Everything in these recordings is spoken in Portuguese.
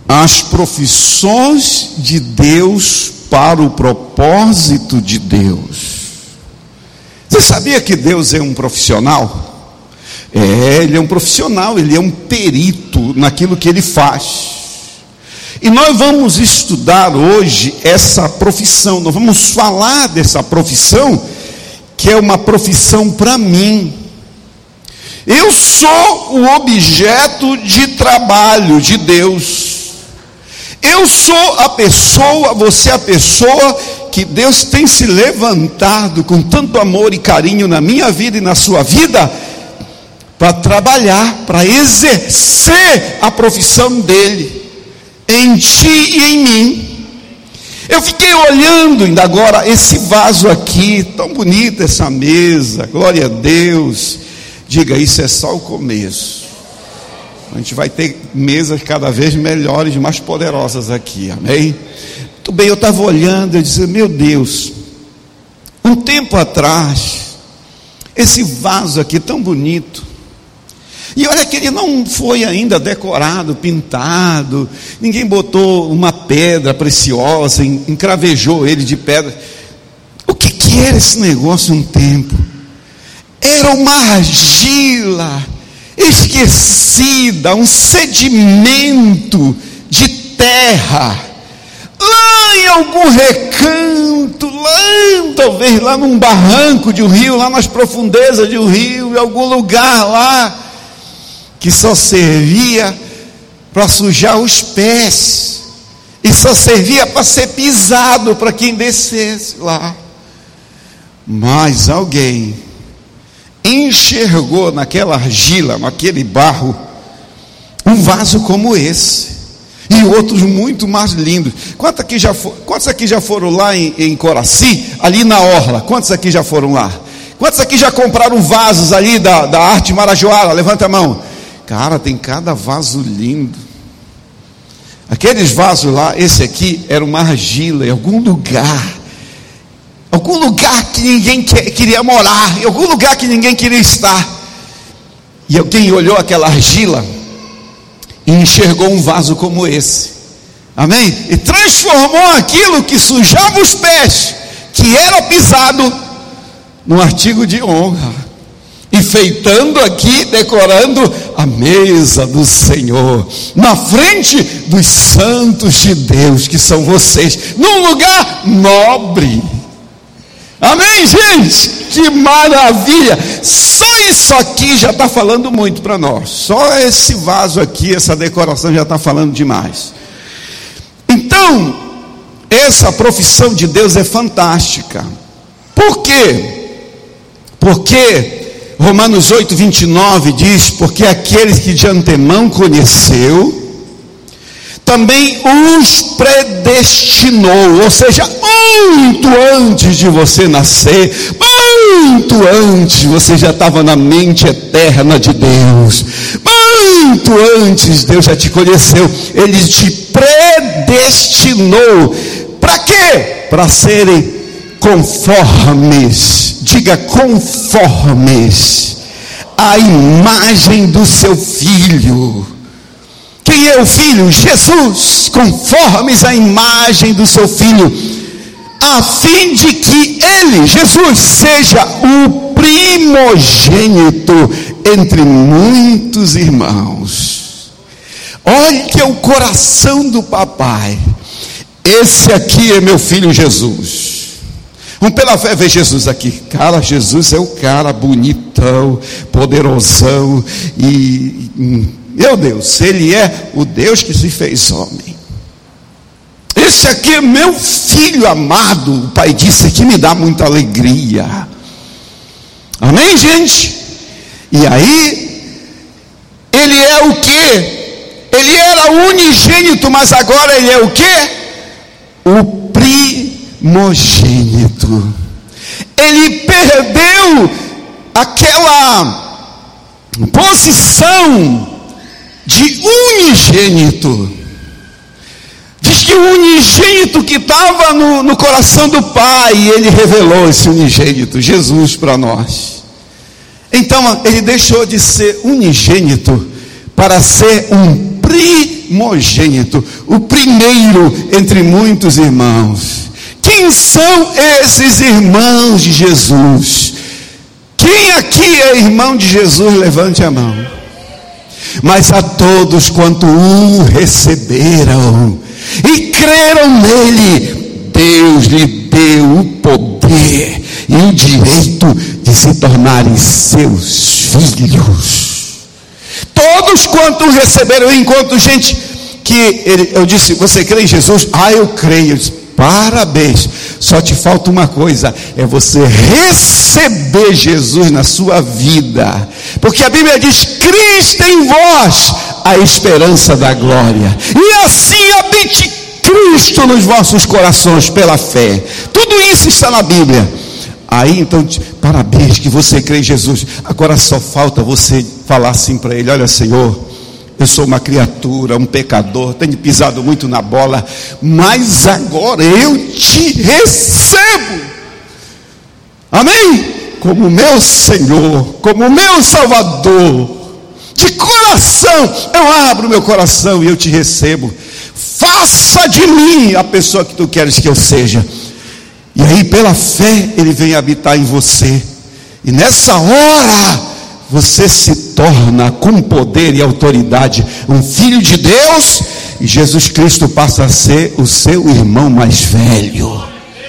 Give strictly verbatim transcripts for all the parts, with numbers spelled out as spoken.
as profissões de Deus para o propósito de Deus. Você sabia que Deus é um profissional? É, Ele é um profissional, Ele é um perito naquilo que Ele faz. E nós vamos estudar hoje essa profissão, nós vamos falar dessa profissão, que é uma profissão para mim. Eu sou o objeto de trabalho de Deus. Eu sou a pessoa, você é a pessoa que Deus tem se levantado com tanto amor e carinho na minha vida e na sua vida, para trabalhar, para exercer a profissão dele, em ti e em mim. Eu fiquei olhando ainda agora esse vaso aqui, tão bonita essa mesa, glória a Deus. Diga, isso é só o começo. A gente vai ter mesas cada vez melhores, mais poderosas aqui, amém? Muito bem, eu estava olhando, eu disse, meu Deus, um tempo atrás, esse vaso aqui tão bonito, e olha que ele não foi ainda decorado, pintado, ninguém botou uma pedra preciosa, encravejou ele de pedra. O que que era esse negócio um tempo? Era uma argila esquecida, um sedimento de terra, lá em algum recanto, lá, talvez lá num barranco de um rio, lá nas profundezas de um rio, em algum lugar lá, que só servia para sujar os pés, e só servia para ser pisado para quem descesse lá. Mas alguém enxergou naquela argila, naquele barro, um vaso como esse, e outros muito mais lindos. Quantos aqui já, for, quantos aqui já foram lá em, em Coraci, ali na orla? Quantos aqui já foram lá? Quantos aqui já compraram vasos ali da, da Arte Marajoara? Levanta a mão. Cara, tem cada vaso lindo. Aqueles vasos lá, esse aqui era uma argila em algum lugar, algum lugar que ninguém queria morar, em algum lugar que ninguém queria estar. E alguém olhou aquela argila e enxergou um vaso como esse, amém? E transformou aquilo que sujava os pés, que era pisado, num artigo de honra, enfeitando aqui, decorando a mesa do Senhor, na frente dos santos de Deus, que são vocês, num lugar nobre. Amém, gente? Que maravilha! Só isso aqui já está falando muito para nós. Só esse vaso aqui, essa decoração já está falando demais. Então, essa profissão de Deus é fantástica. Por quê? Porque Romanos oito, vinte e nove diz, porque aqueles que de antemão conheceu, também os predestinou, ou seja, muito antes de você nascer, muito antes você já estava na mente eterna de Deus, muito antes Deus já te conheceu, Ele te predestinou, para quê? Para serem conformes, diga conformes, à imagem do seu Filho. Quem é o Filho? Jesus. Conformes à imagem do seu Filho, a fim de que Ele, Jesus, seja o primogênito entre muitos irmãos. Olha que é o coração do papai. Esse aqui é meu filho Jesus. Vamos pela fé ver Jesus aqui. Cara, Jesus é o cara bonitão, poderosão e, meu Deus, Ele é o Deus que se fez homem. Esse aqui é meu filho amado. O pai disse que me dá muita alegria. Amém, gente? E aí, Ele é o quê? Ele era unigênito, mas agora Ele é o quê? O primogênito. Ele perdeu aquela posição de unigênito. Diz que o unigênito que estava no, no coração do Pai, Ele revelou esse unigênito, Jesus, para nós. Então Ele deixou de ser unigênito para ser um primogênito. primogênito, o primeiro entre muitos irmãos. Quem são esses irmãos de Jesus? Quem aqui é irmão de Jesus? Levante a mão. Mas a todos quanto o receberam e creram nele, Deus lhe deu o poder e o direito de se tornarem seus filhos. Todos quanto o receberam. Eu encontro gente que ele, eu disse: você crê em Jesus? Ah, eu creio. Eu disse: parabéns, só te falta uma coisa, é você receber Jesus na sua vida, porque a Bíblia diz: Cristo em vós, a esperança da glória, e assim habite Cristo nos vossos corações pela fé. Tudo isso está na Bíblia. Aí então, parabéns que você crê em Jesus. Agora só falta você falar assim para ele: olha, Senhor, eu sou uma criatura, um pecador, tenho pisado muito na bola, mas agora eu te recebo, amém? Como meu Senhor, como meu Salvador. De coração, eu abro meu coração e eu te recebo. Faça de mim a pessoa que tu queres que eu seja. E aí, pela fé, ele vem habitar em você. E nessa hora, você se torna com poder e autoridade um filho de Deus, e Jesus Cristo passa a ser o seu irmão mais velho.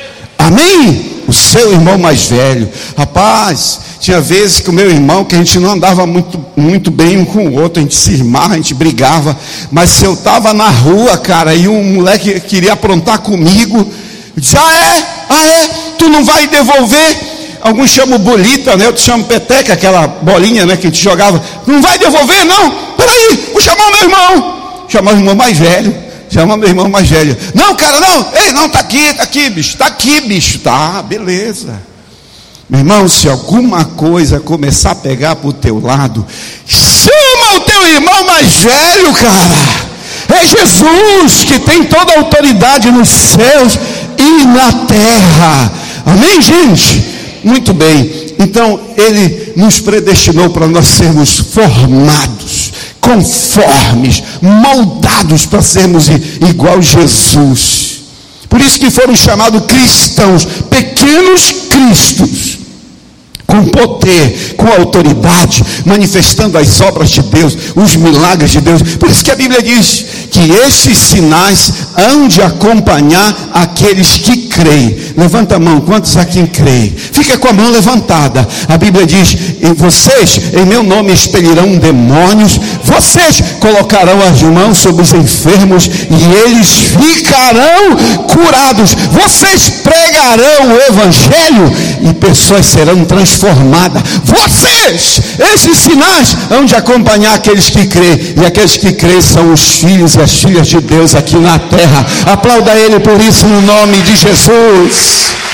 Amém? O seu irmão mais velho. Rapaz, tinha vezes que o meu irmão, que a gente não andava muito, muito bem um com o outro, a gente se irmava, a gente brigava, mas se eu estava na rua, cara, e um moleque queria aprontar comigo, eu disse: ah é? Ah é? Tu não vai devolver? Alguns chamam bolita, né? Outros chamam peteca, aquela bolinha, né, que a gente jogava. Não vai devolver, não? Peraí, vou chamar o meu irmão. Chamar o irmão mais velho. Chama meu irmão mais velho. Não, cara, não. Ei, não, tá aqui, tá aqui, bicho. Tá aqui, bicho. Tá, beleza. Meu irmão, se alguma coisa começar a pegar pro teu lado, chama o teu irmão mais velho, cara. É Jesus que tem toda a autoridade nos céus e na terra. Amém, gente? Muito bem. Então, ele nos predestinou para nós sermos formados, conformes, moldados para sermos igual a Jesus. Por isso que foram chamados cristãos, pequenos cristos, com poder, com autoridade, manifestando as obras de Deus, os milagres de Deus. Por isso que a Bíblia diz que estes sinais hão de acompanhar aqueles que creem. Levanta a mão, quantos aqui creem? Fica com a mão levantada. A Bíblia diz: e vocês em meu nome expelirão demônios, vocês colocarão as mãos sobre os enfermos e eles ficarão curados, vocês pregarão o evangelho e pessoas serão transformadas. Vocês, esses sinais hão de acompanhar aqueles que creem, e aqueles que creem são os filhos e as filhas de Deus aqui na terra. Aplauda ele por isso no nome de Jesus.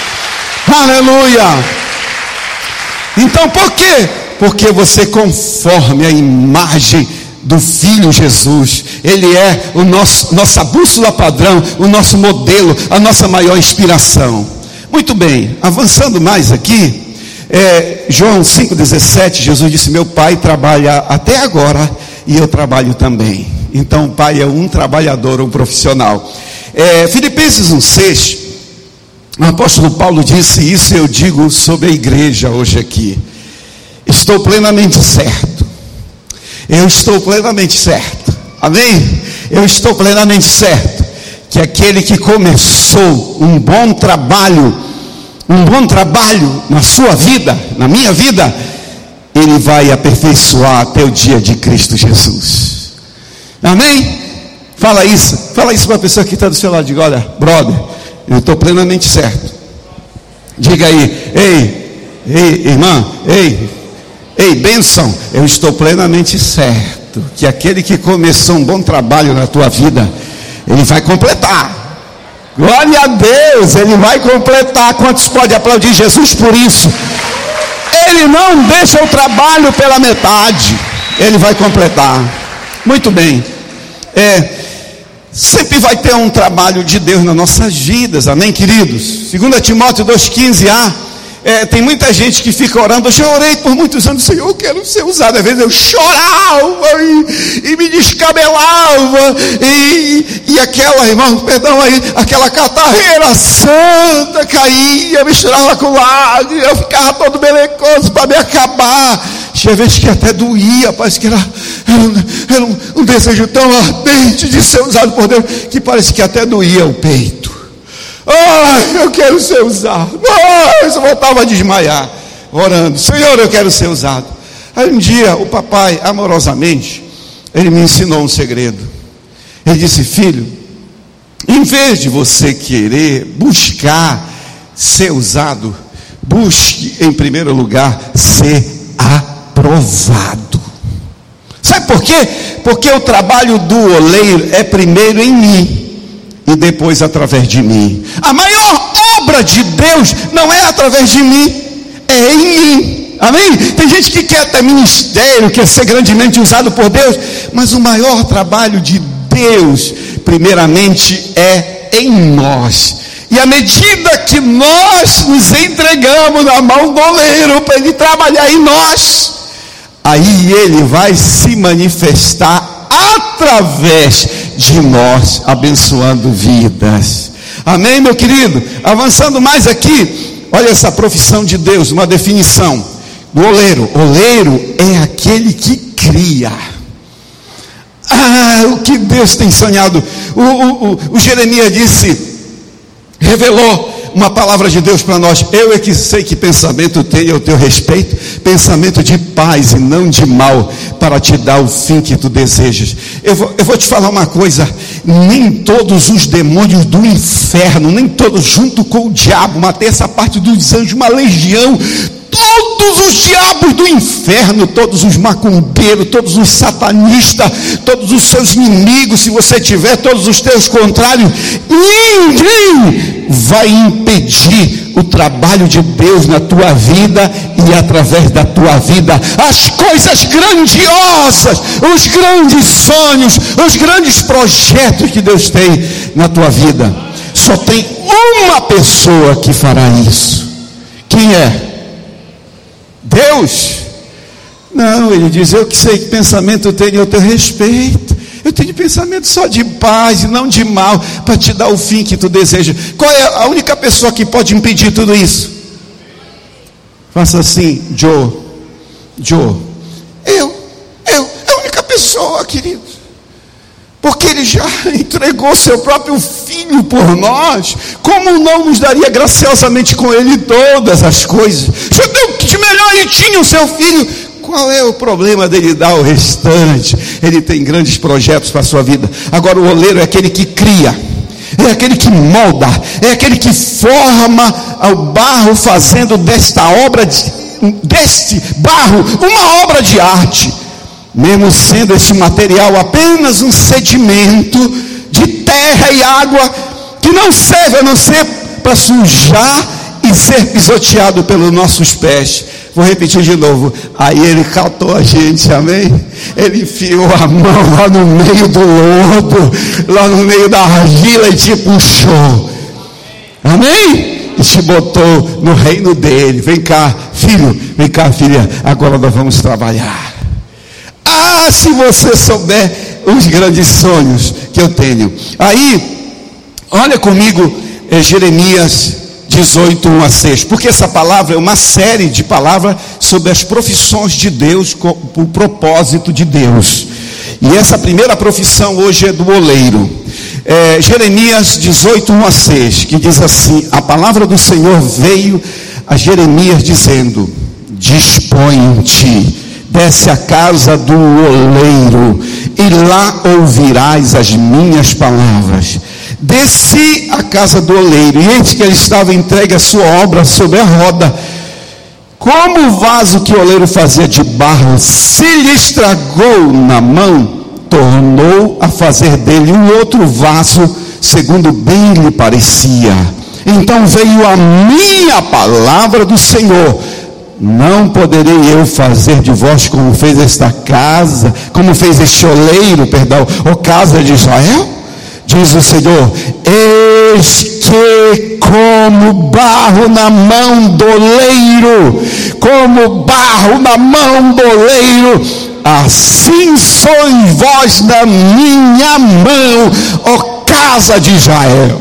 Aleluia. Então por quê? Porque você conforme a imagem do Filho Jesus. Ele é o nosso, nossa bússola padrão, o nosso modelo, a nossa maior inspiração. Muito bem, avançando mais aqui, é, João cinco dezessete, Jesus disse: meu Pai trabalha até agora e eu trabalho também. Então o Pai é um trabalhador, um profissional. é, Filipenses um seis, o apóstolo Paulo disse isso, e eu digo sobre a igreja hoje aqui: estou plenamente certo, eu estou plenamente certo, amém? Eu estou plenamente certo que aquele que começou um bom trabalho, um bom trabalho na sua vida, na minha vida, ele vai aperfeiçoar até o dia de Cristo Jesus. Amém? Fala isso, fala isso para a pessoa que está do seu lado. Diga: olha, brother, eu estou plenamente certo. Diga aí: ei, ei, irmã, ei, ei, bênção, eu estou plenamente certo que aquele que começou um bom trabalho na tua vida, ele vai completar. Glória a Deus, ele vai completar. Quantos podem aplaudir Jesus por isso? Ele não deixa o trabalho pela metade, ele vai completar. Muito bem. É, sempre vai ter um trabalho de Deus nas nossas vidas, amém, queridos? Segundo Timóteo dois quinze a, É, tem muita gente que fica orando. Eu já orei por muitos anos, Senhor, eu quero ser usado. Às vezes eu chorava e, e me descabelava e, e aquela, irmão, perdão aí, aquela catarreira santa caía, misturava com lágrimas, eu ficava todo melecoso para me acabar. Tinha vezes que até doía, parece que era, era, um, era um, um desejo tão ardente de ser usado por Deus, que parece que até doía o peito. Ah, eu quero ser usado. Ah, eu só voltava a desmaiar, orando, Senhor, eu quero ser usado. Aí um dia o papai, amorosamente, ele me ensinou um segredo. Ele disse: filho, em vez de você querer buscar ser usado, busque em primeiro lugar ser aprovado. Sabe por quê? Porque o trabalho do oleiro é primeiro em mim e depois através de mim. A maior obra de Deus não é através de mim, é em mim. Amém? Tem gente que quer ter ministério, quer ser grandemente usado por Deus, mas o maior trabalho de Deus primeiramente é em nós. E à medida que nós nos entregamos na mão do oleiro para ele trabalhar em nós, aí ele vai se manifestar através de nós, abençoando vidas. Amém, meu querido? Avançando mais aqui, olha essa profissão de Deus, uma definição do oleiro. Oleiro é aquele que cria. Ah, o que Deus tem sonhado. O, o, o, o Jeremias disse, revelou uma palavra de Deus para nós: eu é que sei que pensamento tenho ao teu respeito, pensamento de paz e não de mal, para te dar o fim que tu desejas. Eu vou, eu vou te falar uma coisa: nem todos os demônios do inferno, nem todos junto com o diabo, uma terça parte dos anjos, uma legião, todos os diabos do inferno, todos os macumbeiros, todos os satanistas, todos os seus inimigos, se você tiver todos os teus contrários, ninguém vai impedir o trabalho de Deus na tua vida e através da tua vida, as coisas grandiosas, os grandes sonhos, os grandes projetos que Deus tem na tua vida. Só tem uma pessoa que fará isso. Quem é? Deus? Não, ele diz: eu que sei que pensamento eu tenho a teu respeito, eu tenho pensamento só de paz e não de mal, para te dar o fim que tu deseja. Qual é a única pessoa que pode impedir tudo isso? Faça assim: Joe, Joe, eu, eu, é a única pessoa, querido, porque ele já entregou seu próprio filho por nós. Como não nos daria graciosamente com ele todas as coisas? Já deu o que de melhor ele tinha, o seu filho. Qual é o problema dele dar o restante? Ele tem grandes projetos para a sua vida. Agora o oleiro é aquele que cria, é aquele que molda, é aquele que forma o barro, fazendo desta obra, deste barro, uma obra de arte, mesmo sendo esse material apenas um sedimento de terra e água, que não serve a não ser para sujar e ser pisoteado pelos nossos pés. Vou repetir de novo. Aí ele catou a gente, amém? Ele enfiou a mão lá no meio do lodo, lá no meio da argila, e te puxou, amém? E te botou no reino dele. Vem cá, filho, vem cá, filha, agora nós vamos trabalhar. Ah, se você souber os grandes sonhos que eu tenho. Aí, olha comigo, é Jeremias dezoito, um a seis, porque essa palavra é uma série de palavras sobre as profissões de Deus, o propósito de Deus. E essa primeira profissão hoje é do oleiro. É, Jeremias dezoito, um a seis, que diz assim: a palavra do Senhor veio a Jeremias dizendo: dispõe-te, desce à casa do oleiro, e lá ouvirás as minhas palavras. Desci à casa do oleiro, e eis que ele estava entregue a sua obra sobre a roda. Como o vaso que o oleiro fazia de barro se lhe estragou na mão, tornou a fazer dele um outro vaso, segundo bem lhe parecia. Então veio a minha palavra do Senhor: não poderei eu fazer de vós como fez esta casa, como fez este oleiro, perdão, ou casa de Israel? Diz o Senhor: eis porque como barro na mão do oleiro, como barro na mão do oleiro, assim sois vós na minha mão, ó casa de Israel.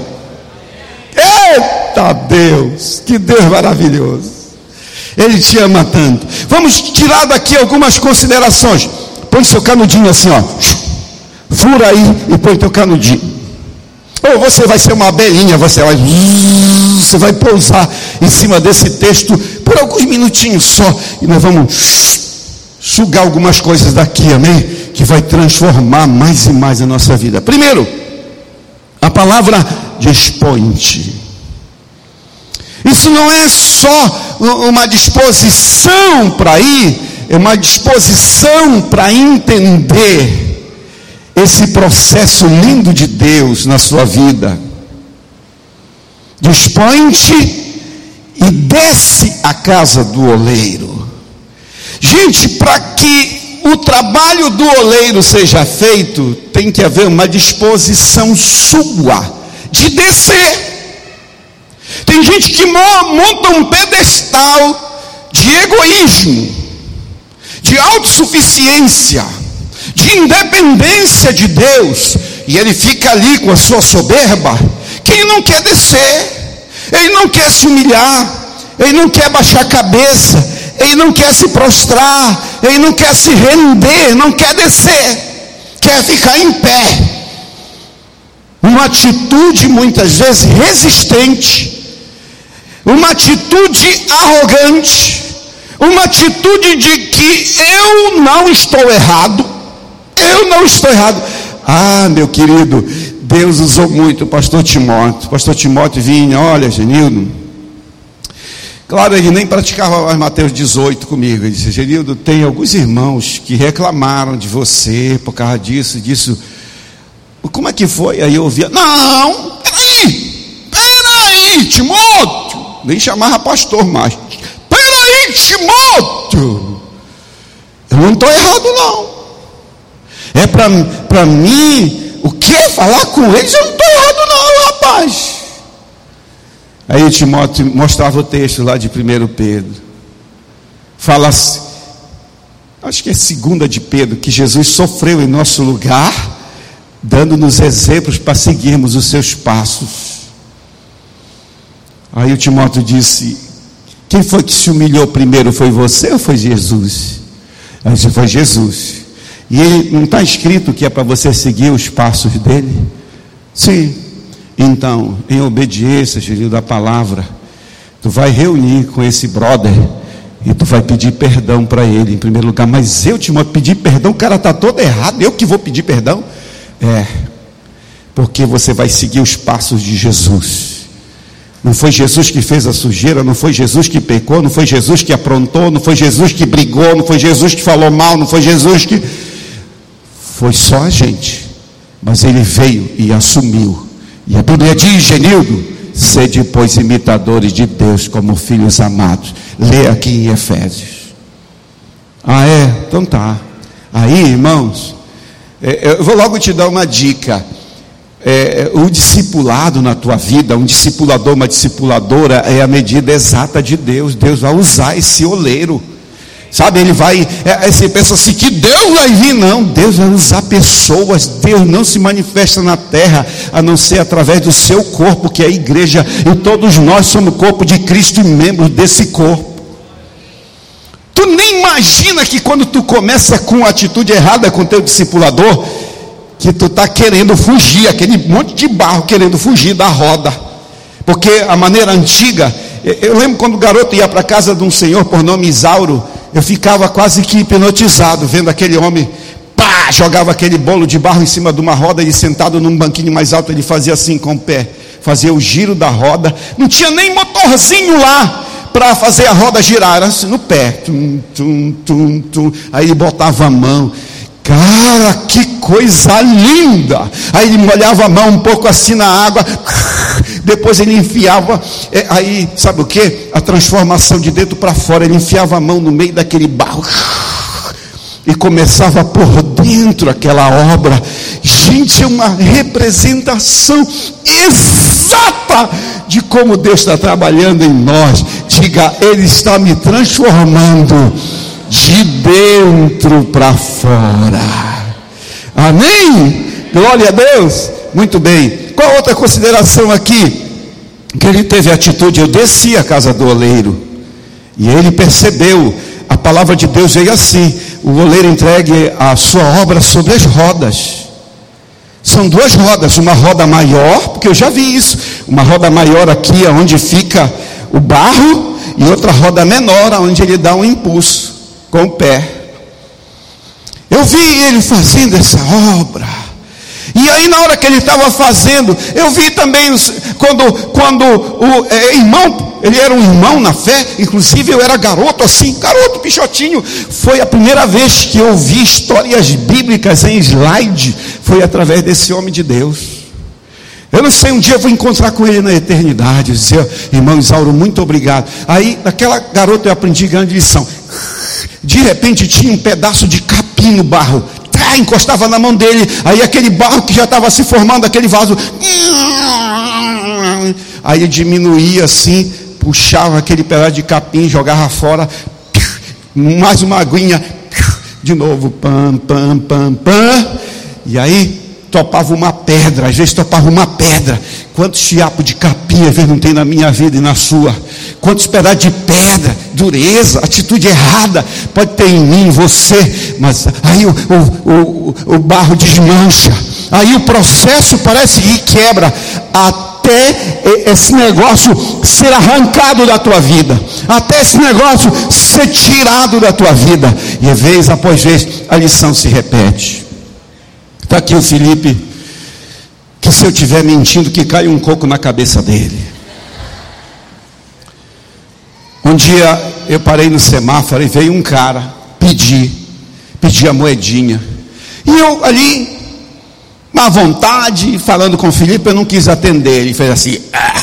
Eita Deus, que Deus maravilhoso. Ele te ama tanto. Vamos tirar daqui algumas considerações. Põe seu canudinho assim, ó. Fura aí e põe teu canudinho. Ou você vai ser uma abelhinha, você vai, você vai pousar em cima desse texto por alguns minutinhos só. E nós vamos sugar algumas coisas daqui, amém? Que vai transformar mais e mais a nossa vida. Primeiro, a palavra dispõe-te. Isso não é só uma disposição para ir, é uma disposição para entender esse processo lindo de Deus na sua vida. Dispõe-te e desce à casa do oleiro. Gente, para que o trabalho do oleiro seja feito, tem que haver uma disposição sua de descer. Tem gente que monta um pedestal de egoísmo, de autossuficiência, de independência de Deus, e ele fica ali com a sua soberba, que ele não quer descer, ele não quer se humilhar, ele não quer baixar a cabeça, ele não quer se prostrar, ele não quer se render, não quer descer, quer ficar em pé. Uma atitude muitas vezes resistente, uma atitude arrogante, uma atitude de que eu não estou errado, eu não estou errado. Ah, meu querido, Deus usou muito o pastor Timóteo. Pastor Timóteo vinha, olha, Genildo, claro, ele nem praticava mais Mateus dezoito comigo. Ele disse, Genildo, tem alguns irmãos que reclamaram de você por causa disso, disso. Como é que foi? Aí eu ouvia, não, peraí, peraí, Timóteo. Nem chamava pastor mais. Peraí, Timóteo, eu não estou errado não. É para mim, o que? Falar com eles, eu não estou errado não, rapaz. Aí Timóteo mostrava o texto lá de primeiro Pedro. Fala, acho que é segunda de Pedro, que Jesus sofreu em nosso lugar, dando-nos exemplos para seguirmos os seus passos. Aí o Timóteo disse, quem foi que se humilhou primeiro? Foi você ou foi Jesus? Aí disse, foi Jesus. E ele, não está escrito que é para você seguir os passos dele? Sim. Então, em obediência, filho da palavra, tu vai reunir com esse brother e tu vai pedir perdão para ele em primeiro lugar. Mas eu, Timóteo, pedir perdão, o cara está todo errado, eu que vou pedir perdão? É, porque você vai seguir os passos de Jesus. Não foi Jesus que fez a sujeira, não foi Jesus que pecou, não foi Jesus que aprontou, não foi Jesus que brigou, não foi Jesus que falou mal, não foi Jesus que... Foi só a gente, mas ele veio e assumiu. E a Bíblia diz, Genildo, sede pois imitadores de Deus como filhos amados. Lê aqui em Efésios. Ah é? Então tá. Aí, irmãos, eu vou logo te dar uma dica. É, o discipulado na tua vida, um discipulador, uma discipuladora, é a medida exata de Deus. Deus vai usar esse oleiro, sabe? Ele vai, é, você pensa assim, que Deus vai vir, não, Deus vai usar pessoas. Deus não se manifesta na terra, a não ser através do seu corpo, que é a igreja, e todos nós somos o corpo de Cristo e membros desse corpo. Tu nem imagina que quando tu começa com atitude errada com teu discipulador, que tu está querendo fugir, aquele monte de barro querendo fugir da roda, porque a maneira antiga, eu lembro quando o garoto ia para a casa de um senhor por nome Isauro, eu ficava quase que hipnotizado, vendo aquele homem, pá, jogava aquele bolo de barro em cima de uma roda, ele sentado num banquinho mais alto, ele fazia assim com o pé, fazia o giro da roda, não tinha nem motorzinho lá, para fazer a roda girar, era assim no pé, tum, tum, tum, tum. Aí ele botava a mão, cara, que coisa linda. Aí ele molhava a mão um pouco assim na água, depois ele enfiava, é, aí sabe o que? A transformação de dentro para fora, ele enfiava a mão no meio daquele barro, e começava por dentro aquela obra. Gente, é uma representação exata de como Deus está trabalhando em nós. Diga, Ele está me transformando de dentro para fora. Amém? Glória a Deus. Muito bem. Qual outra consideração aqui? Que ele teve a atitude, eu desci à casa do oleiro, e ele percebeu, a palavra de Deus veio assim: o oleiro entregue a sua obra sobre as rodas. São duas rodas, uma roda maior, porque eu já vi isso, uma roda maior aqui onde fica o barro, e outra roda menor, onde ele dá um impulso com o pé. Eu vi ele fazendo essa obra, e aí na hora que ele estava fazendo, eu vi também os, quando, quando o é, irmão, ele era um irmão na fé, inclusive eu era garoto assim, garoto, pichotinho. Foi a primeira vez que eu vi histórias bíblicas em slide, foi através desse homem de Deus. Eu não sei, um dia eu vou encontrar com ele na eternidade, dizer, irmão Isauro, muito obrigado. Aí, naquela garota eu aprendi grande lição. De repente tinha um pedaço de capim no barro, tá, encostava na mão dele, aí aquele barro que já estava se formando, aquele vaso, aí ele diminuía assim, puxava aquele pedaço de capim, jogava fora, mais uma aguinha, de novo, pam, pam, pam, pam, e aí topava uma pedra, às vezes topava uma pedra. Quantos fiapos de capim às vezes não tem na minha vida e na sua? Quantos pedaços de pedra, dureza, atitude errada pode ter em mim, em você, mas aí o, o, o, o barro desmancha, aí o processo parece que quebra, até esse negócio ser arrancado da tua vida, até esse negócio ser tirado da tua vida, e vez após vez a lição se repete. Está aqui o Felipe, que se eu estiver mentindo, que cai um coco na cabeça dele. Um dia eu parei no semáforo e veio um cara pedir, pedir a moedinha, e eu ali, à vontade, falando com o Felipe, eu não quis atender. Ele fez assim,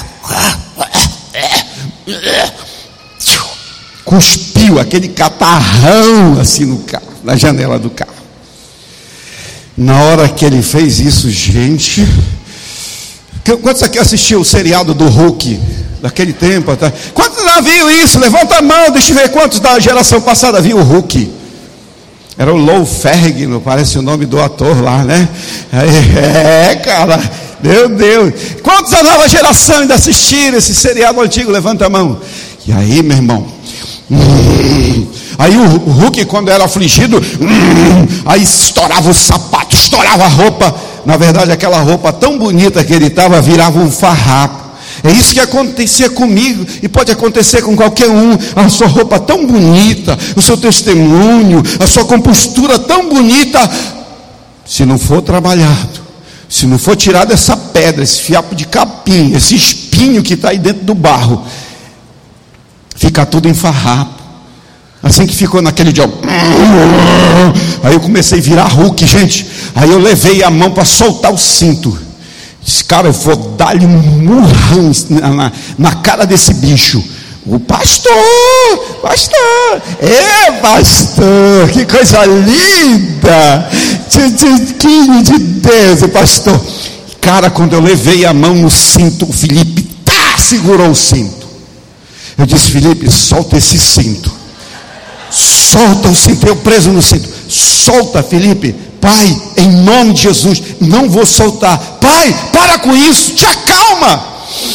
cuspiu aquele catarrão assim no carro, na janela do carro. Na hora que ele fez isso, gente, quantos aqui assistiu o seriado do Hulk, daquele tempo? Tá? Quantos já viram isso? Levanta a mão, deixa eu ver quantos da geração passada viu o Hulk. Era o Lou Ferrigno, parece o nome do ator lá, né? É, cara, meu Deus. Quantos da nova geração ainda assistiram esse seriado antigo? Levanta a mão. E aí, meu irmão, hum, aí o, o Hulk, quando era afligido, hum, aí estourava o sapato, estourava a roupa. Na verdade, aquela roupa tão bonita que ele estava, virava um farrapo. É isso que acontecia comigo, e pode acontecer com qualquer um. A sua roupa tão bonita, o seu testemunho, a sua compostura tão bonita, se não for trabalhado, se não for tirado essa pedra, esse fiapo de capim, esse espinho que está aí dentro do barro, fica tudo em farrapo. Assim que ficou naquele dia, aí eu comecei a virar Hulk, gente. Aí eu levei a mão para soltar o cinto. Disse, cara, eu vou dar-lhe um murrão na, na cara desse bicho. O pastor, pastor, é pastor, que coisa linda, tchiquinho de Deus, pastor. Cara, quando eu levei a mão no cinto, o Felipe tá, segurou o cinto. Eu disse, Felipe, solta esse cinto. Solta o cinto, eu preso no cinto. Solta, Felipe. Pai, em nome de Jesus, não vou soltar. Pai, para com isso, te acalma.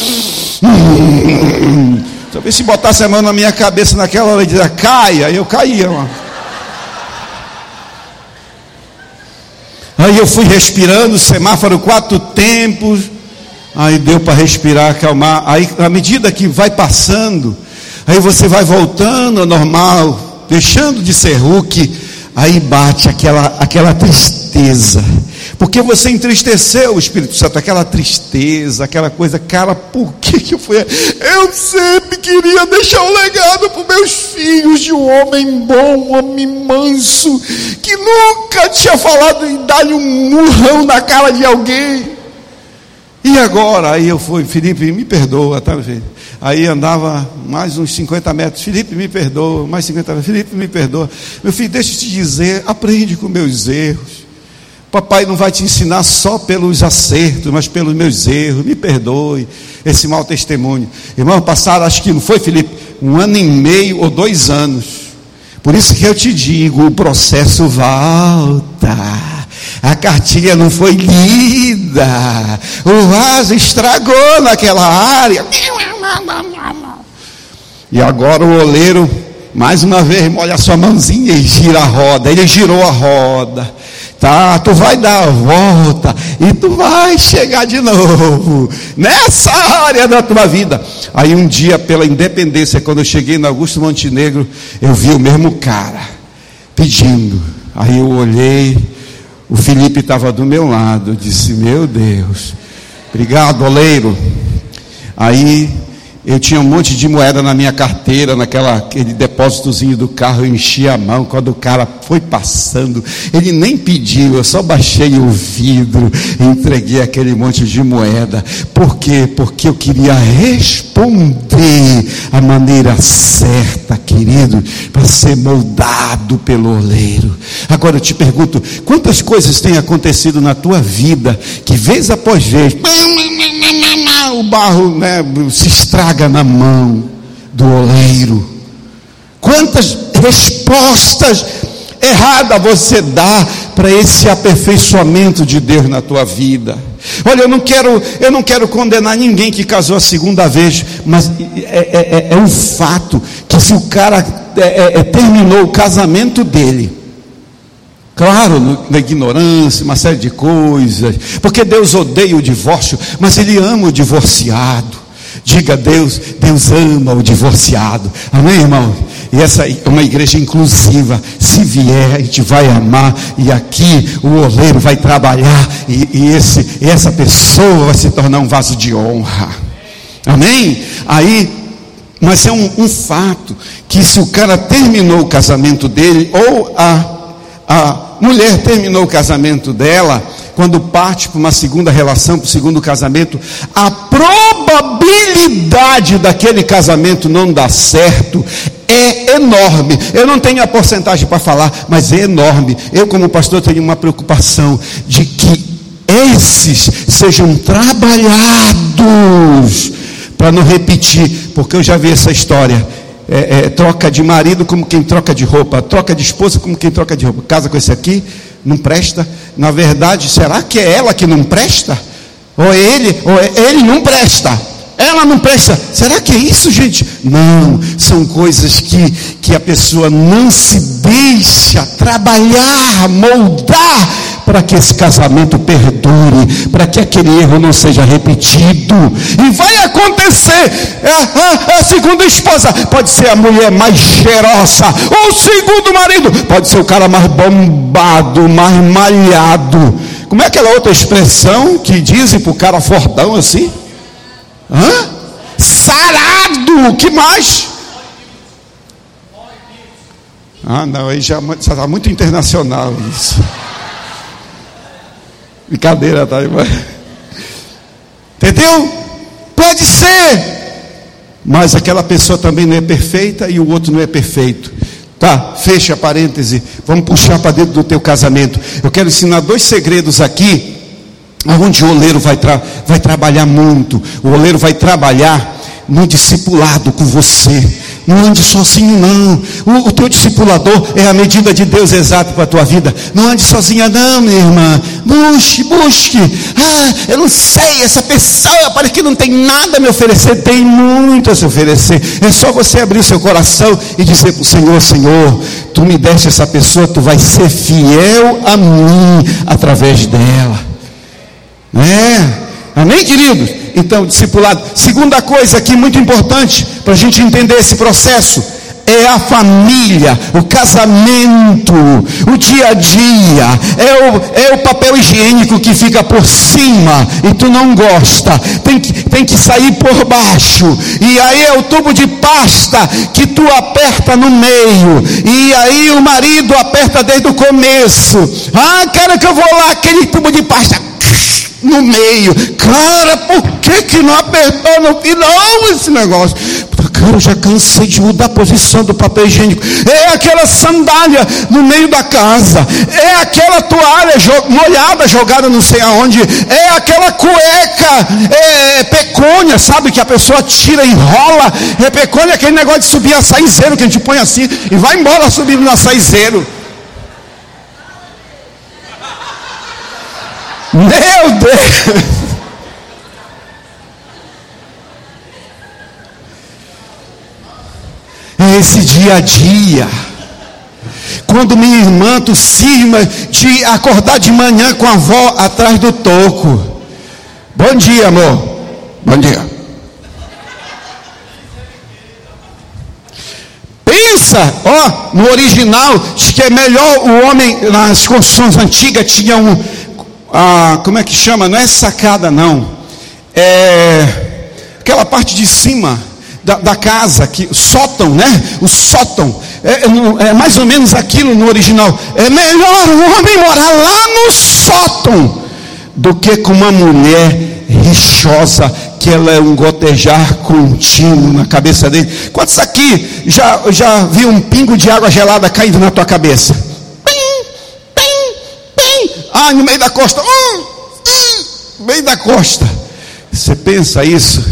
Hum, talvez se botasse a mão na minha cabeça naquela hora e dizia, caia, eu caía, mano. Aí eu fui respirando, semáforo quatro tempos. Aí deu para respirar, acalmar. Aí à medida que vai passando, aí você vai voltando ao normal, deixando de ser Hulk. Aí bate aquela, aquela tristeza, porque você entristeceu o Espírito Santo, aquela tristeza, aquela coisa, cara, por que que eu fui? Eu sempre queria deixar um legado para os meus filhos de um homem bom, um homem manso, que nunca tinha falado em dar-lhe um murrão na cara de alguém. E agora? Aí eu fui, Felipe, me perdoa, tá, filho? Aí andava mais uns cinquenta metros, Felipe, me perdoa, mais cinquenta metros, Felipe, me perdoa. Meu filho, deixa eu te dizer, aprende com meus erros. Papai não vai te ensinar só pelos acertos, mas pelos meus erros. Me perdoe esse mau testemunho. Irmão, passaram, acho que não foi, Felipe, um ano e meio ou dois anos. Por isso que eu te digo, o processo volta. A cartilha não foi lida. O vaso estragou naquela área. E agora o oleiro, mais uma vez, molha a sua mãozinha e gira a roda. Ele girou a roda. Tá, tu vai dar a volta e tu vai chegar de novo nessa área da tua vida. Aí um dia, pela independência, quando eu cheguei no Augusto Montenegro, eu vi o mesmo cara pedindo. Aí eu olhei, o Felipe estava do meu lado. Eu disse, meu Deus, obrigado, oleiro. Aí eu tinha um monte de moeda na minha carteira, naquela, aquele depósitozinho do carro, eu enchi a mão. Quando o cara foi passando, ele nem pediu, eu só baixei o vidro, entreguei aquele monte de moeda. Por quê? Porque eu queria responder a maneira certa, querido, para ser moldado pelo oleiro. Agora eu te pergunto, quantas coisas têm acontecido na tua vida, que vez após vez, o barro, né, se estraga na mão do oleiro? Quantas respostas erradas você dá para esse aperfeiçoamento de Deus na tua vida? Olha, eu não quero, eu não quero condenar ninguém que casou a segunda vez, mas é, é, é um fato que se o cara é, é, terminou o casamento dele, claro, na ignorância, uma série de coisas, porque Deus odeia o divórcio, mas Ele ama o divorciado. Diga a Deus, Deus ama o divorciado. Amém, irmão? E essa é uma igreja inclusiva. Se vier, a gente vai amar. E aqui o oleiro vai trabalhar. E, e, esse, e essa pessoa vai se tornar um vaso de honra. Amém? Aí, mas é um, um fato que se o cara terminou o casamento dele, ou a A mulher terminou o casamento dela, quando parte para uma segunda relação, para o segundo casamento, a probabilidade daquele casamento não dar certo é enorme. Eu não tenho a porcentagem para falar, mas é enorme. Eu, como pastor, tenho uma preocupação de que esses sejam trabalhados para não repetir, porque eu já vi essa história. É, é, troca de marido como quem troca de roupa, troca de esposa como quem troca de roupa. Casa com esse aqui, não presta. Na verdade, será que é ela que não presta? Ou é ele, ou é, ele não presta, ela não presta. Será que é isso, gente? Não, são coisas que, que a pessoa não se deixa trabalhar, moldar, para que esse casamento perdure, para que aquele erro não seja repetido. E vai acontecer. A, a, a segunda esposa pode ser a mulher mais cheirosa, ou o segundo marido pode ser o cara mais bombado, mais malhado. Como é aquela outra expressão que dizem para o cara fordão assim? Hã? Sarado, que mais? Ah, não, aí já está muito internacional isso. Brincadeira, tá, irmão? Entendeu? Pode ser, mas aquela pessoa também não é perfeita e o outro não é perfeito. Tá, fecha a parêntese. Vamos puxar para dentro do teu casamento. Eu quero ensinar dois segredos aqui, onde o oleiro vai, tra- vai trabalhar muito. O oleiro vai trabalhar no discipulado com você. Não ande sozinho, não. O, o teu discipulador é a medida de Deus exato para a tua vida. Não ande sozinha, não, minha irmã. Busque, busque. Ah, eu não sei, essa pessoa parece que não tem nada a me oferecer. Tem muito a se oferecer. É só você abrir o seu coração e dizer para o Senhor: Senhor, tu me deste essa pessoa, tu vais ser fiel a mim através dela. É. Amém, queridos? Então, discipulado. Segunda coisa aqui muito importante para a gente entender esse processo é a família, o casamento, o dia a dia, é o, é o papel higiênico que fica por cima e tu não gosta, tem que, tem que sair por baixo, e aí é o tubo de pasta que tu aperta no meio, e aí o marido aperta desde o começo. Ah, quero que eu vou lá, aquele tubo de pasta no meio. Cara, por que que não apertou no final esse negócio? Cara, eu já cansei de mudar a posição do papel higiênico. É aquela sandália no meio da casa. É aquela toalha jo- molhada, jogada não sei aonde. É aquela cueca é, pecônia, sabe? Que a pessoa tira e enrola. É pecônia, aquele negócio de subir a saizeiro, que a gente põe assim e vai embora subindo na saizeiro. Meu Deus! Esse dia a dia, quando minha irmã cisma de acordar de manhã com a avó atrás do toco. Bom dia, amor. Bom dia. Pensa, ó, no original, diz que é melhor o homem, nas construções antigas tinha um, ah, como é que chama? Não é sacada não, é aquela parte de cima Da, da casa, que, sótão, né? O sótão, é, é mais ou menos aquilo no original. É melhor o homem morar lá no sótão do que com uma mulher rixosa, que ela é um gotejar contínuo na cabeça dele. Quantos aqui já, já viu um pingo de água gelada caindo na tua cabeça? Pim, pim, pim. Ah, no meio da costa. Hum, hum, no meio da costa. Você pensa isso?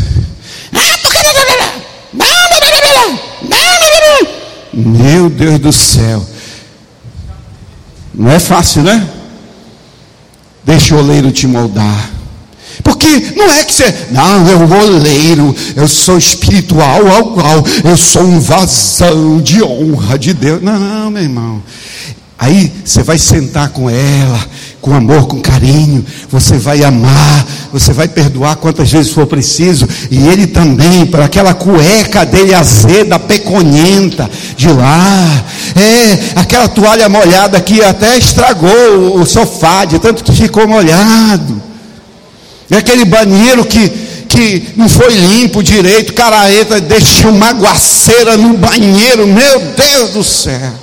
Meu Deus do céu, não é fácil, né? Deixa o oleiro te moldar, porque não é que você, não, eu oleiro, eu sou espiritual, au, au, eu sou um vasão de honra de Deus. Não, não, meu irmão. Aí você vai sentar com ela, com amor, com carinho, você vai amar, você vai perdoar quantas vezes for preciso, e ele também, para aquela cueca dele azeda, peconhenta, de lá, é, aquela toalha molhada que até estragou o sofá, de tanto que ficou molhado, é aquele banheiro que, que não foi limpo direito, careta, deixou uma aguaceira no banheiro, meu Deus do céu.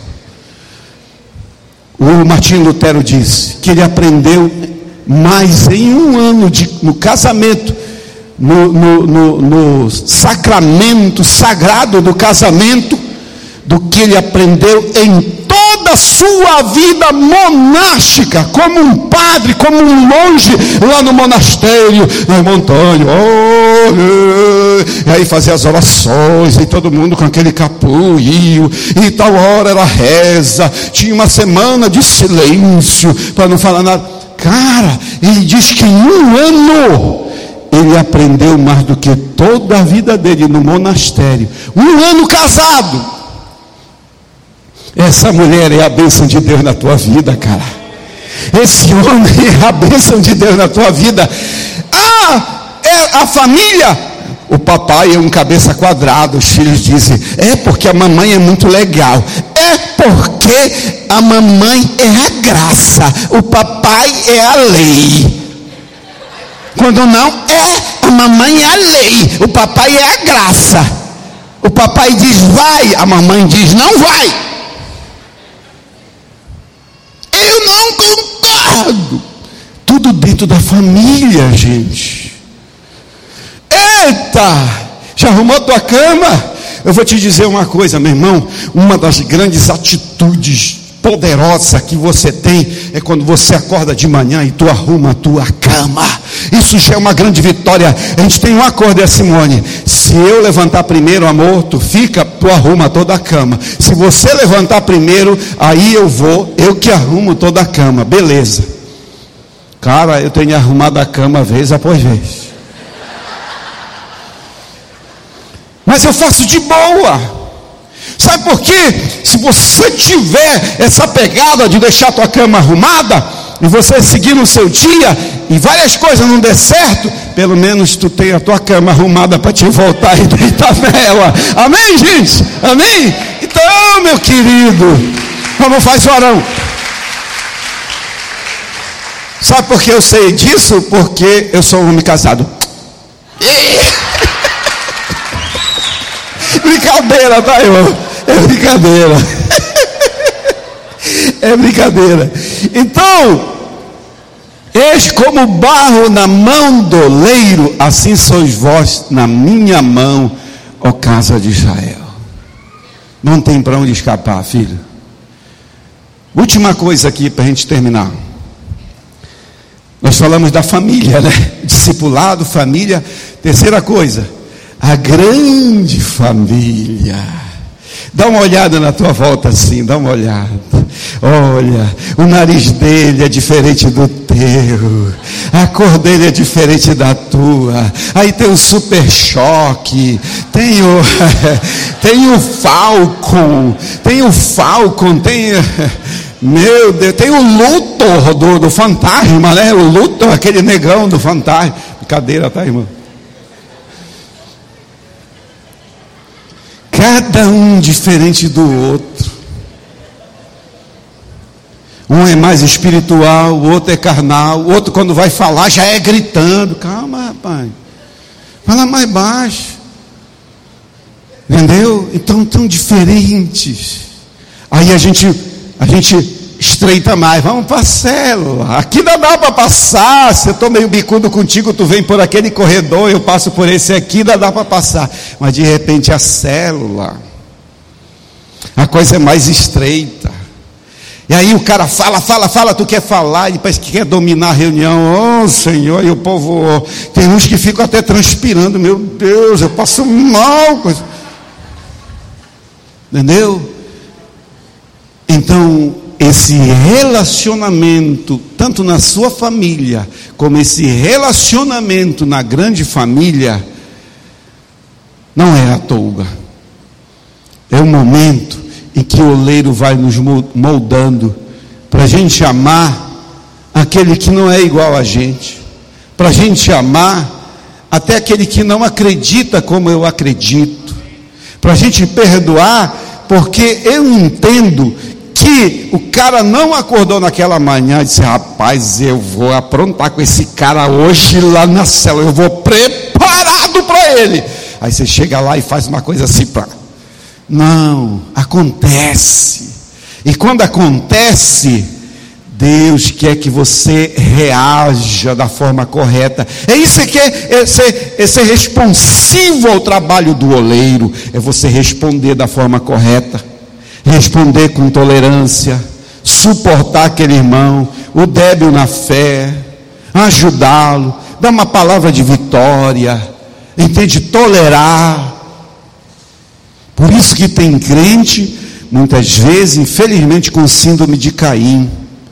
O Martinho Lutero disse que ele aprendeu mais em um ano de, no casamento, no, no, no, no sacramento sagrado do casamento, do que ele aprendeu em toda a sua vida monástica, como um padre, como um monge lá no monastério, na montanha, oh, e aí fazia as orações, e todo mundo com aquele capuio, e tal hora era reza, tinha uma semana de silêncio, para não falar nada. Cara, ele diz que em um ano, ele aprendeu mais do que toda a vida dele no monastério, um ano casado. Essa mulher é a bênção de Deus na tua vida, cara. Esse homem é a bênção de Deus na tua vida. Ah, é a família. O papai é um cabeça quadrada. Os filhos dizem, é porque a mamãe é muito legal. É porque a mamãe é a graça. O papai é a lei. Quando não, é a mamãe é a lei. O papai é a graça. O papai diz vai, a mamãe diz não vai. Eu não concordo. Tudo dentro da família, gente. Eita, já arrumou tua cama? Eu vou te dizer uma coisa, meu irmão. Uma das grandes atitudes poderosas que você tem é quando você acorda de manhã e tu arruma a tua cama. Isso já é uma grande vitória. A gente tem um acordo, é, Simone. Se eu levantar primeiro, amor, tu fica, tu arruma toda a cama. Se você levantar primeiro, aí eu vou, eu que arrumo toda a cama. Beleza. Cara, eu tenho arrumado a cama vez após vez. Mas eu faço de boa. Sabe por quê? Se você tiver essa pegada de deixar a tua cama arrumada, e você seguir no seu dia, e várias coisas não der certo, pelo menos tu tem a tua cama arrumada para te voltar e deitar nela. Amém, gente? Amém? Então, meu querido, vamos fazer orão. Sabe por que eu sei disso? Porque eu sou um homem casado. Brincadeira, tá, irmão? É brincadeira. É brincadeira. Então, Eis como barro na mão do oleiro, assim sois vós na minha mão, ó casa de Israel. Não tem para onde escapar, filho. Última coisa aqui para a gente terminar. Nós falamos da família, né? Discipulado, família. Terceira coisa, a grande família. Dá uma olhada na tua volta assim, dá uma olhada. Olha, o nariz dele é diferente do teu, a cor dele é diferente da tua. Aí tem o Super Choque, tem o tem o Falcon, tem o Falcon, tem, meu Deus, tem o Luthor do, do Fantasma, né? O Luthor, aquele negão do Fantasma. Cadeira, tá, irmão? Cada um diferente do outro. Um é mais espiritual, o outro é carnal, o outro quando vai falar já é gritando. Calma, rapaz, fala mais baixo. Entendeu? Então tão diferentes. Aí a gente a gente estreita mais. Vamos para a célula. Aqui não dá para passar. Se eu estou meio bicudo contigo, tu vem por aquele corredor, eu passo por esse aqui, não dá para passar. Mas de repente a célula, a coisa é mais estreita. E aí o cara fala, fala, fala, tu quer falar, e depois que quer dominar a reunião. Oh Senhor, e o povo, oh, tem uns que ficam até transpirando. Meu Deus, eu passo mal. Entendeu? Então esse relacionamento, tanto na sua família, como esse relacionamento na grande família, não é à toa. É um momento em que o oleiro vai nos moldando, para a gente amar aquele que não é igual a gente, para a gente amar até aquele que não acredita como eu acredito, para a gente perdoar, porque eu entendo que o cara não acordou naquela manhã e disse: rapaz, eu vou aprontar com esse cara hoje lá na célula, eu vou preparado para ele. Aí você chega lá e faz uma coisa assim para... Não, acontece. E quando acontece, Deus quer que você reaja da forma correta. É isso que é, é, ser, é ser responsivo ao trabalho do oleiro. É você responder da forma correta, responder com tolerância, suportar aquele irmão, o débil na fé, ajudá-lo, dar uma palavra de vitória, entende? Tolerar. Por isso que tem crente, muitas vezes, infelizmente, com síndrome de Caim.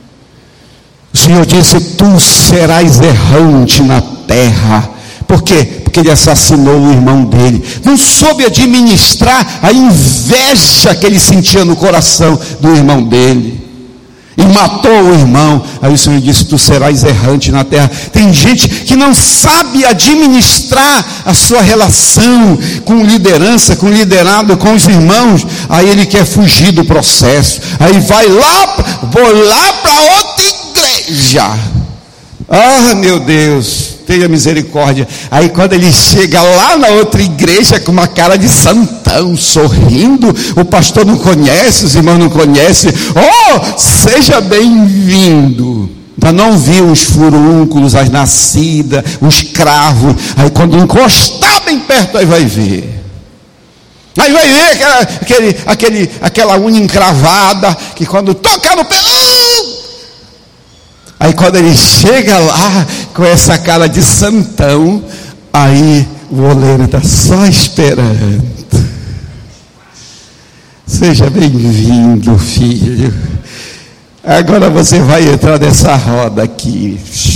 O Senhor disse: tu serás errante na terra. Por quê? Porque ele assassinou o irmão dele. Não soube administrar a inveja que ele sentia no coração do irmão dele. E matou o irmão. Aí o Senhor disse: tu serás errante na terra. Tem gente que não sabe administrar a sua relação com liderança, com liderado, com os irmãos. Aí ele quer fugir do processo. Aí vai lá, vou lá para outra igreja. Ah, meu Deus, tenha misericórdia. Aí quando ele chega lá na outra igreja com uma cara de santão, sorrindo, o pastor não conhece, os irmãos não conhecem. Oh, seja bem-vindo. Para não vir os furúnculos, as nascidas, os cravos. Aí quando encostar bem perto, aí vai ver. Aí vai ver aquela, aquele, aquele, aquela unha encravada, que quando toca no pé... Aí quando ele chega lá com essa cara de santão, aí o oleiro está só esperando. Seja bem-vindo, filho. Agora você vai entrar nessa roda aqui.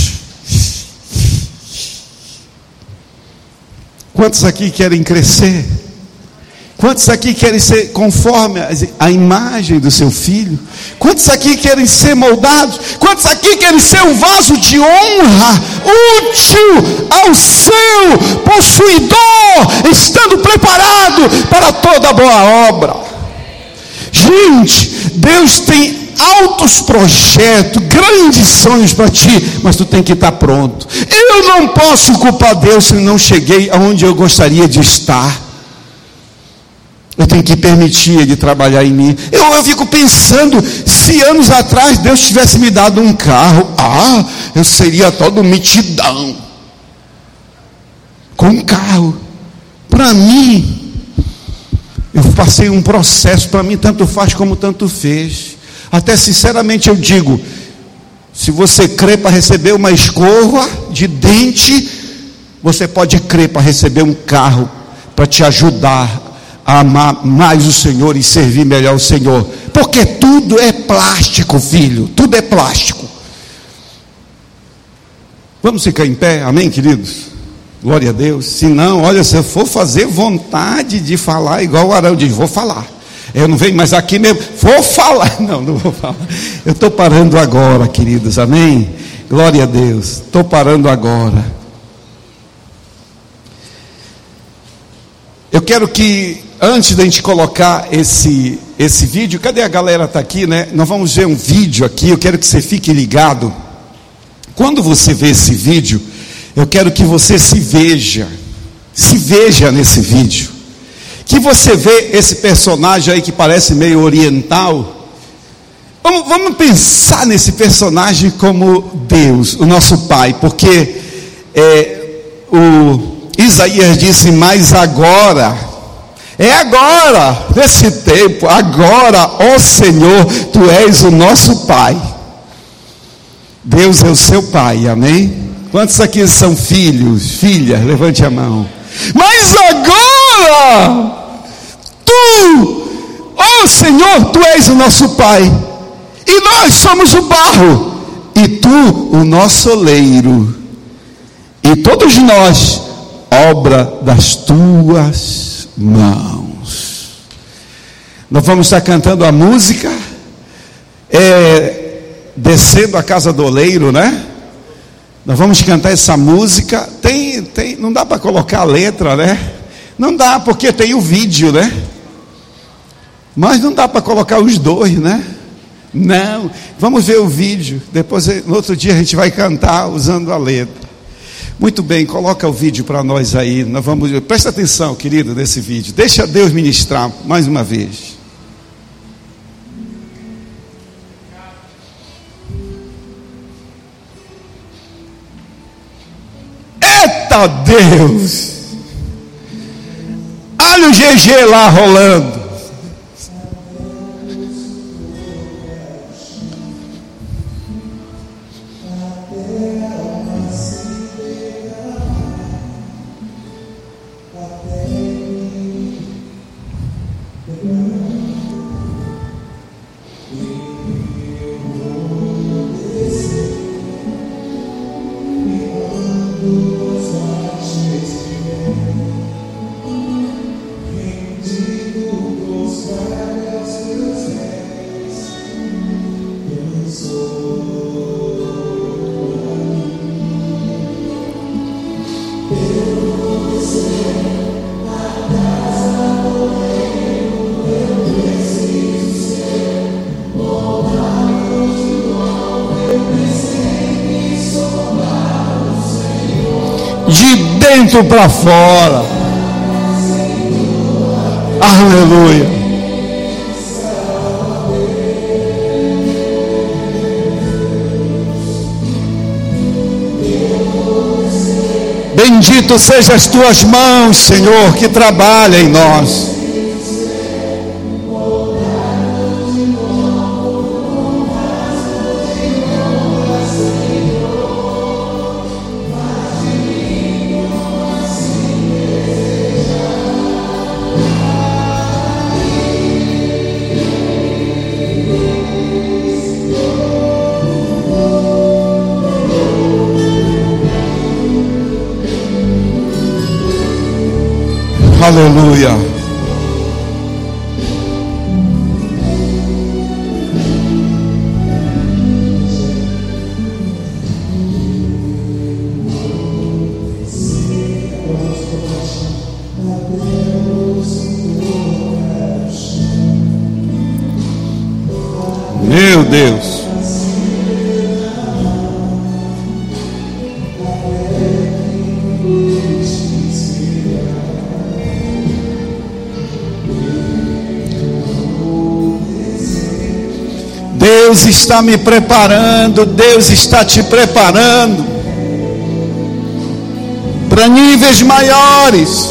Quantos aqui querem crescer? Quantos aqui querem ser conforme a imagem do seu filho? Quantos aqui querem ser moldados? Quantos aqui querem ser um vaso de honra, útil ao seu possuidor, estando preparado para toda boa obra? Gente, Deus tem altos projetos, grandes sonhos para ti, mas tu tem que estar pronto. Eu não posso culpar Deus se não cheguei aonde eu gostaria de estar. Eu tenho que permitir Ele trabalhar em mim. Eu, eu fico pensando, se anos atrás Deus tivesse me dado um carro, ah, eu seria todo mitidão. Com um carro. Para mim, eu passei um processo, para mim tanto faz como tanto fez. Até sinceramente eu digo, se você crê para receber uma escova de dente, você pode crer para receber um carro, para te ajudar a amar mais o Senhor e servir melhor o Senhor, porque tudo é plástico, filho, tudo é plástico. Vamos ficar em pé, amém, queridos? Glória a Deus. Se não, olha, se eu for fazer vontade de falar, igual o Arão diz, vou falar, eu não venho mais aqui mesmo, vou falar, não, não vou falar, eu estou parando agora, queridos, amém? Glória a Deus, estou parando agora. Eu quero que, antes da gente colocar esse, esse vídeo, cadê a galera? Está aqui, né? Nós vamos ver um vídeo aqui, eu quero que você fique ligado. Quando você vê esse vídeo, eu quero que você se veja, se veja nesse vídeo. Que você vê esse personagem aí que parece meio oriental. Vamos, vamos pensar nesse personagem como Deus, o nosso Pai, porque é, o... Isaías disse, mas agora, é agora, nesse tempo, agora, ó Senhor, Tu és o nosso Pai. Deus é o seu Pai, amém? Quantos aqui são filhos, filhas? Levante a mão. Mas agora, Tu, ó Senhor, Tu és o nosso Pai, e nós somos o barro, e Tu o nosso oleiro, e todos nós obra das tuas mãos. Nós vamos estar cantando a música, é, descendo a casa do oleiro, né? Nós vamos cantar essa música. Tem, tem, não dá para colocar a letra, né? Não dá, porque tem o vídeo, né? Mas não dá para colocar os dois, né? Não, vamos ver o vídeo. Depois, no outro dia, a gente vai cantar usando a letra. Muito bem, coloca o vídeo para nós aí. Nós vamos, presta atenção, querido, nesse vídeo. Deixa Deus ministrar mais uma vez. Eita Deus! Olha o G G lá rolando. De dentro para fora. Aleluia. Bendito seja as tuas mãos, Senhor, que trabalha em nós. Aleluia. Meu Deus. Deus está me preparando, Deus está te preparando para níveis maiores,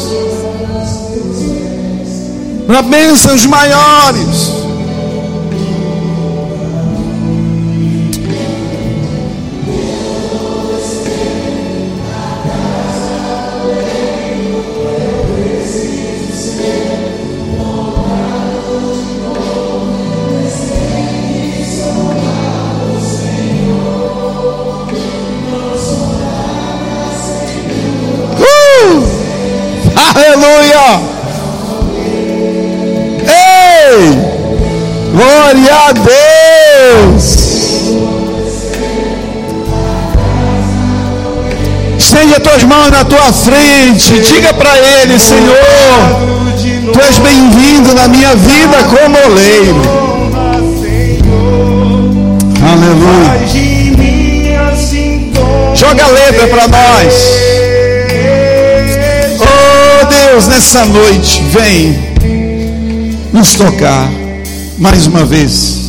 para bênçãos maiores. Aleluia! Ei! Glória a Deus! Estende as tuas mãos na tua frente, diga para Ele: Senhor, Tu és bem-vindo na minha vida como oleiro. Aleluia! Joga a letra para nós. Deus, nessa noite, vem nos tocar mais uma vez.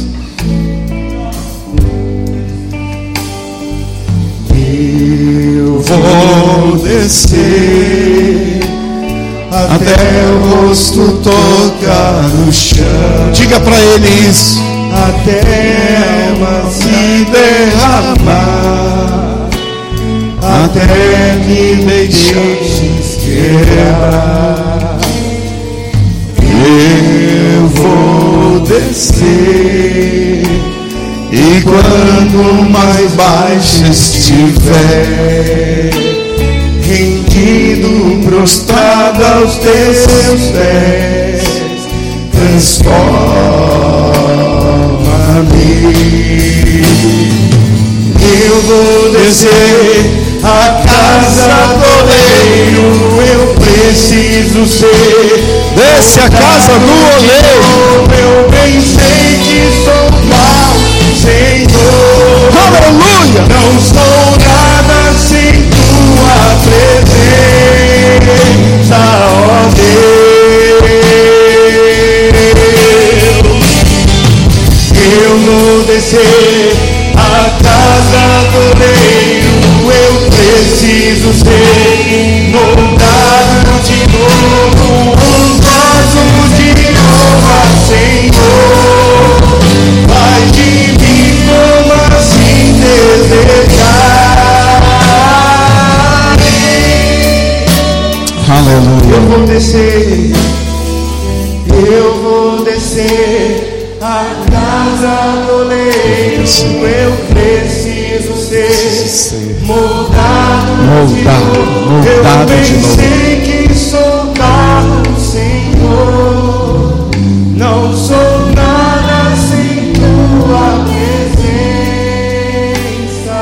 Eu vou descer até o rosto tocar no chão. Diga para Ele isso. Até se derramar, até que deixes quebrar. Eu vou descer, e quando mais baixo estiver, rendido, prostrado aos teus pés, transforma-me. Eu vou descer a casa do oleiro, eu preciso ser. Desce a casa do oleiro. Eu bem sei que sou mau, Senhor. Aleluia! Não sou nada sem tua presença, ó Deus. Eu vou descer a casa do oleiro, eu preciso ser moldado de novo, honroso de honra, Senhor. Faz de mim como assim desejar. Aleluia. Eu vou descer, eu vou descer a casa do oleiro, eu preciso ser moldado, moldado, moldado de novo. Eu sei que sou carro, Senhor. Não sou nada sem tua presença,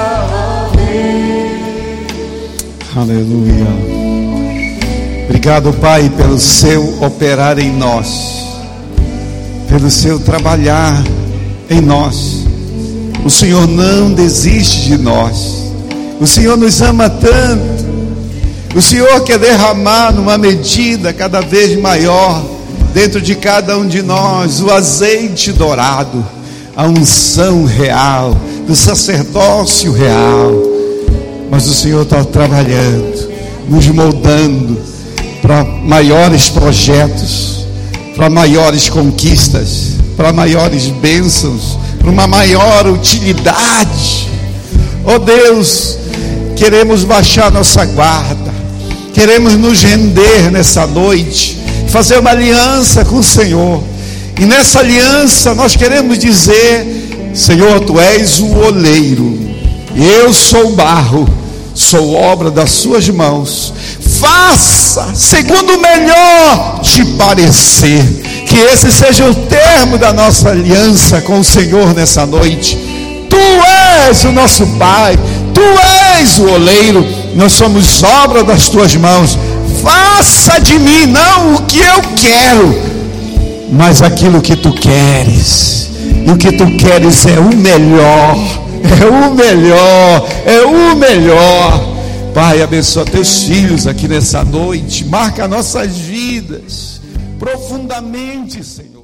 ó Deus. Aleluia. Obrigado, Pai, pelo seu operar em nós, pelo seu trabalhar em nós. O Senhor não desiste de nós. O Senhor nos ama tanto. O Senhor quer derramar numa medida cada vez maior dentro de cada um de nós o azeite dourado, a unção real, do sacerdócio real. Mas o Senhor está trabalhando, nos moldando para maiores projetos, para maiores conquistas, para maiores bênçãos, para uma maior utilidade. Oh Deus, queremos baixar nossa guarda, queremos nos render nessa noite, fazer uma aliança com o Senhor. E nessa aliança nós queremos dizer: Senhor, Tu és o oleiro, eu sou o barro, sou obra das Suas mãos. Faça segundo o melhor te parecer. Que esse seja o termo da nossa aliança com o Senhor nessa noite. Tu és o nosso Pai, Tu és o oleiro, nós somos obra das Tuas mãos. Faça de mim não o que eu quero, mas aquilo que Tu queres. E o que Tu queres é o melhor, é o melhor, é o melhor. Pai, abençoa Teus filhos aqui nessa noite, marca nossas vidas profundamente, Senhor.